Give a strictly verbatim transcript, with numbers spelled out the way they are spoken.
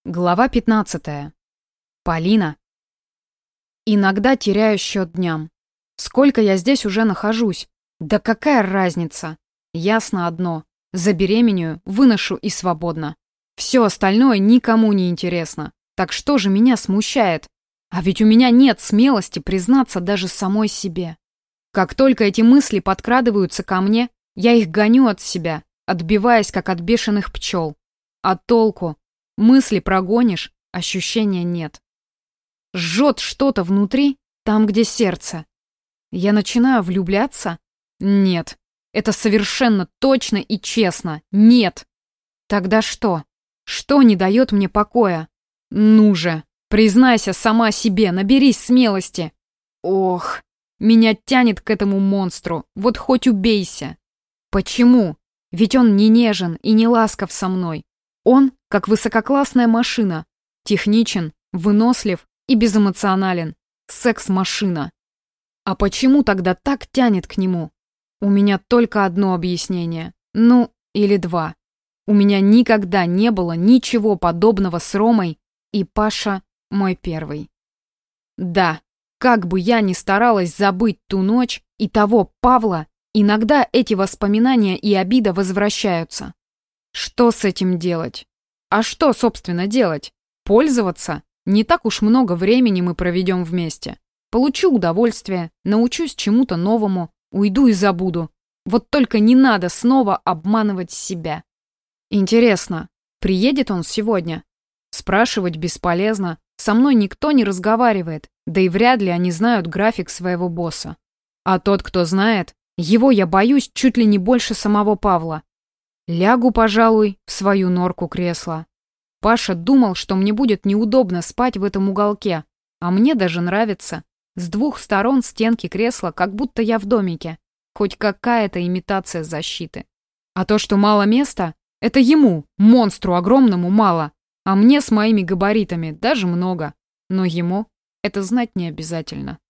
Глава пятнадцатая. Полина. Иногда теряю счет дням. Сколько я здесь уже нахожусь? Да какая разница? Ясно одно. Забеременею, выношу и свободно. Все остальное никому не интересно. Так что же меня смущает? А ведь у меня нет смелости признаться даже самой себе. Как только эти мысли подкрадываются ко мне, я их гоню от себя, отбиваясь как от бешеных пчел. А толку? Мысли прогонишь, ощущения нет. Жжет что-то внутри, там, где сердце. Я начинаю влюбляться? Нет. Это совершенно точно и честно. Нет. Тогда что? Что не дает мне покоя? Ну же, признайся сама себе, наберись смелости. Ох, меня тянет к этому монстру, вот хоть убейся. Почему? Ведь он не нежен и не ласков со мной. Он как высококлассная машина. Техничен, вынослив и безэмоционален. Секс-машина. А почему тогда так тянет к нему? У меня только одно объяснение. Ну, или два. У меня никогда не было ничего подобного с Ромой, и Паша мой первый. Да, как бы я ни старалась забыть ту ночь и того Павла, иногда эти воспоминания и обида возвращаются. Что с этим делать? А что, собственно, делать? Пользоваться? Не так уж много времени мы проведем вместе. Получу удовольствие, научусь чему-то новому, уйду и забуду. Вот только не надо снова обманывать себя. Интересно, приедет он сегодня? Спрашивать бесполезно, со мной никто не разговаривает, да и вряд ли они знают график своего босса. А тот, кто знает, его я боюсь чуть ли не больше самого Павла. Лягу, пожалуй, в свою норку кресла. Паша думал, что мне будет неудобно спать в этом уголке, а мне даже нравится. С двух сторон стенки кресла, как будто я в домике. Хоть какая-то имитация защиты. А то, что мало места, это ему, монстру огромному, мало. А мне с моими габаритами даже много. Но ему это знать не обязательно.